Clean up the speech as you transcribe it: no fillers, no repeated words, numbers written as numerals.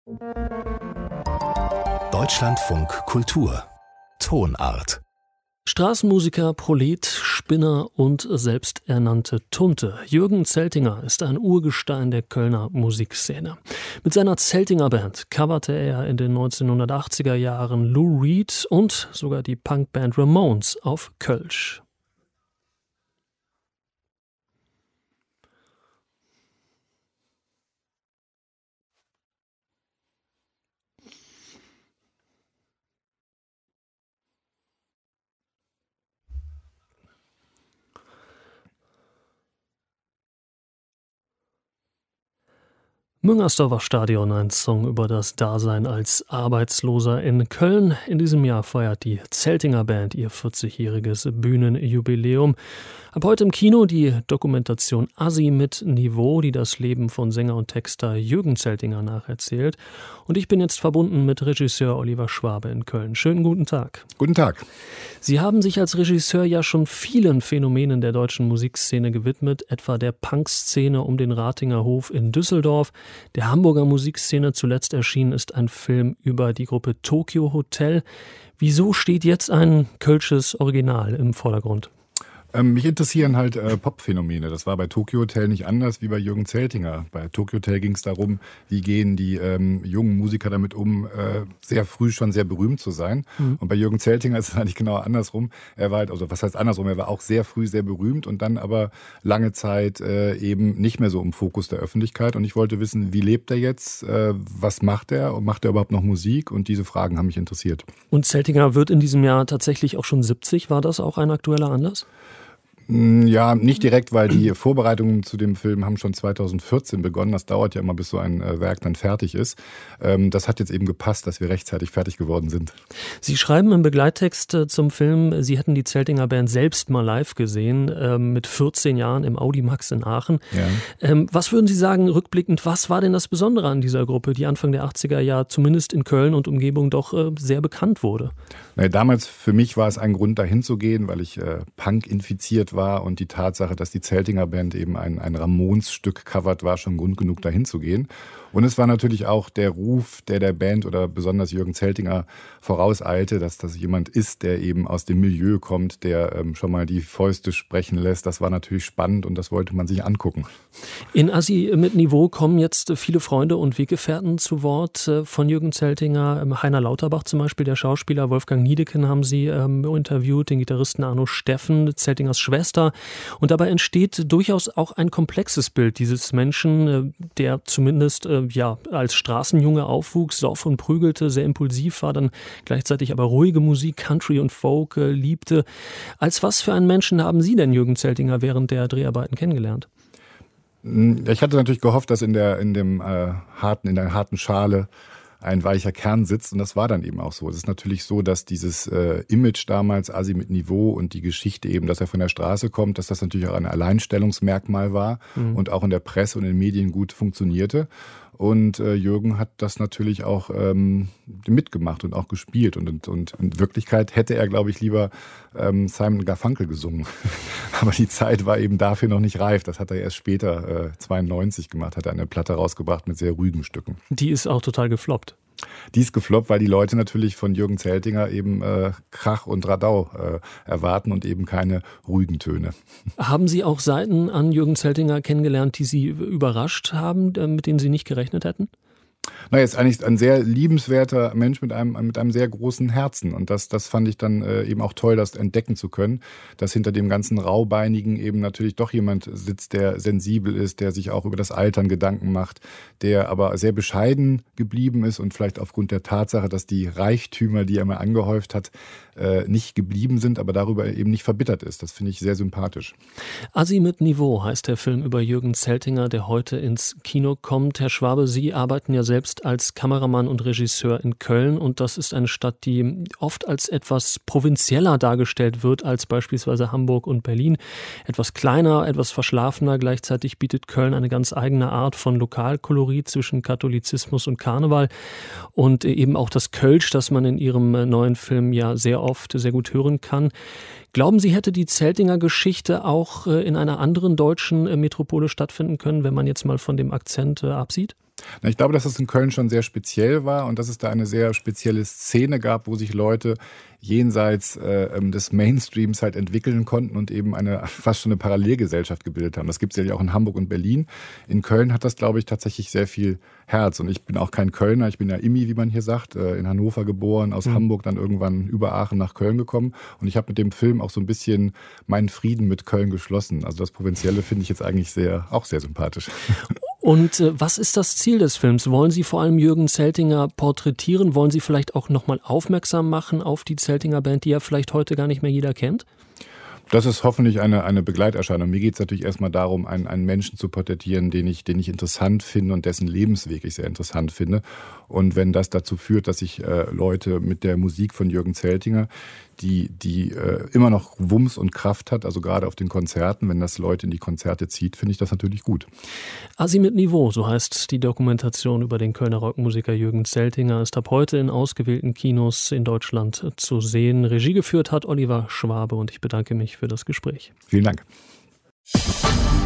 Deutschlandfunk Kultur Tonart. Straßenmusiker, Prolet, Spinner und selbsternannte Tunte. Jürgen Zeltinger ist ein Urgestein der Kölner Musikszene. Mit seiner Zeltinger Band coverte er in den 1980er Jahren Lou Reed und sogar die Punkband Ramones auf Kölsch. Müngersdorfer Stadion, ein Song über das Dasein als Arbeitsloser in Köln. In diesem Jahr feiert die Zeltinger Band ihr 40-jähriges Bühnenjubiläum. Ab heute im Kino die Dokumentation Assi mit Niveau, die das Leben von Sänger und Texter Jürgen Zeltinger nacherzählt. Und ich bin jetzt verbunden mit Regisseur Oliver Schwabe in Köln. Schönen guten Tag. Guten Tag. Sie haben sich als Regisseur ja schon vielen Phänomenen der deutschen Musikszene gewidmet, etwa der Punkszene um den Ratinger Hof in Düsseldorf. Der Hamburger Musikszene zuletzt erschienen ist ein Film über die Gruppe Tokio Hotel. Wieso steht jetzt ein kölsches Original im Vordergrund? Mich interessieren halt Popphänomene. Das war bei Tokio Hotel nicht anders wie bei Jürgen Zeltinger. Bei Tokio Hotel ging es darum, wie gehen die jungen Musiker damit um, sehr früh schon sehr berühmt zu sein. Mhm. Und bei Jürgen Zeltinger ist es eigentlich genau andersrum. Er war halt, also was heißt andersrum, er war auch sehr früh sehr berühmt und dann aber lange Zeit eben nicht mehr so im Fokus der Öffentlichkeit. Und ich wollte wissen, wie lebt er jetzt, was macht er und macht er überhaupt noch Musik? Und diese Fragen haben mich interessiert. Und Zeltinger wird in diesem Jahr tatsächlich auch schon 70. War das auch ein aktueller Anlass? Ja, nicht direkt, weil die Vorbereitungen zu dem Film haben schon 2014 begonnen. Das dauert ja immer, bis so ein Werk dann fertig ist. Das hat jetzt eben gepasst, dass wir rechtzeitig fertig geworden sind. Sie schreiben im Begleittext zum Film, Sie hätten die Zeltinger Band selbst mal live gesehen, mit 14 Jahren im Audimax in Aachen. Ja. Was würden Sie sagen, rückblickend, was war denn das Besondere an dieser Gruppe, die Anfang der 80er Jahre zumindest in Köln und Umgebung doch sehr bekannt wurde? Naja, damals für mich war es ein Grund, dahin zu gehen, weil ich Punk infiziert war und die Tatsache, dass die Zeltinger Band eben ein Ramones-Stück covert, war schon Grund genug, dahin zu gehen. Und es war natürlich auch der Ruf, der Band oder besonders Jürgen Zeltinger vorauseilte, dass das jemand ist, der eben aus dem Milieu kommt, der schon mal die Fäuste sprechen lässt. Das war natürlich spannend und das wollte man sich angucken. In Assi mit Niveau kommen jetzt viele Freunde und Weggefährten zu Wort von Jürgen Zeltinger. Heiner Lauterbach zum Beispiel, der Schauspieler, Wolfgang Niedecken haben Sie interviewt, den Gitarristen Arno Steffen, Zeltingers Schwester. Und dabei entsteht durchaus auch ein komplexes Bild dieses Menschen, der zumindest als Straßenjunge aufwuchs, sauf und prügelte, sehr impulsiv war, dann gleichzeitig aber ruhige Musik, Country und Folk liebte. Als was für einen Menschen haben Sie denn Jürgen Zeltinger während der Dreharbeiten kennengelernt? Ich hatte natürlich gehofft, dass in der harten Schale ein weicher Kern sitzt und das war dann eben auch so. Es ist natürlich so, dass dieses Image damals, Assi mit Niveau und die Geschichte eben, dass er von der Straße kommt, dass das natürlich auch ein Alleinstellungsmerkmal war und auch in der Presse und in den Medien gut funktionierte. Und Jürgen hat das natürlich auch mitgemacht und auch gespielt. Und in Wirklichkeit hätte er, glaube ich, lieber Simon Garfunkel gesungen. Aber die Zeit war eben dafür noch nicht reif. Das hat er erst später, 92 gemacht, hat er eine Platte rausgebracht mit sehr ruhigen Stücken. Die ist auch total gefloppt. Die ist gefloppt, weil die Leute natürlich von Jürgen Zeltinger eben Krach und Radau erwarten und eben keine ruhigen Töne. Haben Sie auch Seiten an Jürgen Zeltinger kennengelernt, die Sie überrascht haben, mit denen Sie nicht gerechnet hätten? Na, er ist eigentlich ein sehr liebenswerter Mensch mit einem sehr großen Herzen. Und das fand ich dann eben auch toll, das entdecken zu können, dass hinter dem ganzen Raubeinigen eben natürlich doch jemand sitzt, der sensibel ist, der sich auch über das Altern Gedanken macht, der aber sehr bescheiden geblieben ist und vielleicht aufgrund der Tatsache, dass die Reichtümer, die er mal angehäuft hat, nicht geblieben sind, aber darüber eben nicht verbittert ist. Das finde ich sehr sympathisch. Assi mit Niveau heißt der Film über Jürgen Zeltinger, der heute ins Kino kommt. Herr Schwabe, Sie arbeiten ja selbst als Kameramann und Regisseur in Köln und das ist eine Stadt, die oft als etwas provinzieller dargestellt wird als beispielsweise Hamburg und Berlin. Etwas kleiner, etwas verschlafener. Gleichzeitig bietet Köln eine ganz eigene Art von Lokalkolorit zwischen Katholizismus und Karneval und eben auch das Kölsch, das man in Ihrem neuen Film ja sehr oft sehr gut hören kann. Glauben Sie, hätte die Zeltinger Geschichte auch in einer anderen deutschen Metropole stattfinden können, wenn man jetzt mal von dem Akzent absieht? Ich glaube, dass es in Köln schon sehr speziell war und dass es da eine sehr spezielle Szene gab, wo sich Leute jenseits des Mainstreams halt entwickeln konnten und eben fast schon eine Parallelgesellschaft gebildet haben. Das gibt es ja auch in Hamburg und Berlin. In Köln hat das, glaube ich, tatsächlich sehr viel Herz. Und ich bin auch kein Kölner, ich bin ja Immi, wie man hier sagt, in Hannover geboren, aus Hamburg dann irgendwann über Aachen nach Köln gekommen. Und ich habe mit dem Film auch so ein bisschen meinen Frieden mit Köln geschlossen. Also das Provinzielle finde ich jetzt eigentlich auch sehr sympathisch. Und was ist das Ziel des Films? Wollen Sie vor allem Jürgen Zeltinger porträtieren? Wollen Sie vielleicht auch nochmal aufmerksam machen auf die Zeltinger Band, die ja vielleicht heute gar nicht mehr jeder kennt? Das ist hoffentlich eine Begleiterscheinung. Mir geht es natürlich erstmal darum, einen Menschen zu porträtieren, den ich interessant finde und dessen Lebensweg ich sehr interessant finde. Und wenn das dazu führt, dass ich Leute mit der Musik von Jürgen Zeltinger, die immer noch Wumms und Kraft hat, also gerade auf den Konzerten, wenn das Leute in die Konzerte zieht, finde ich das natürlich gut. Assi mit Niveau, so heißt die Dokumentation über den Kölner Rockmusiker Jürgen Zeltinger, ist ab heute in ausgewählten Kinos in Deutschland zu sehen. Regie geführt hat Oliver Schwabe und ich bedanke mich für das Gespräch. Vielen Dank.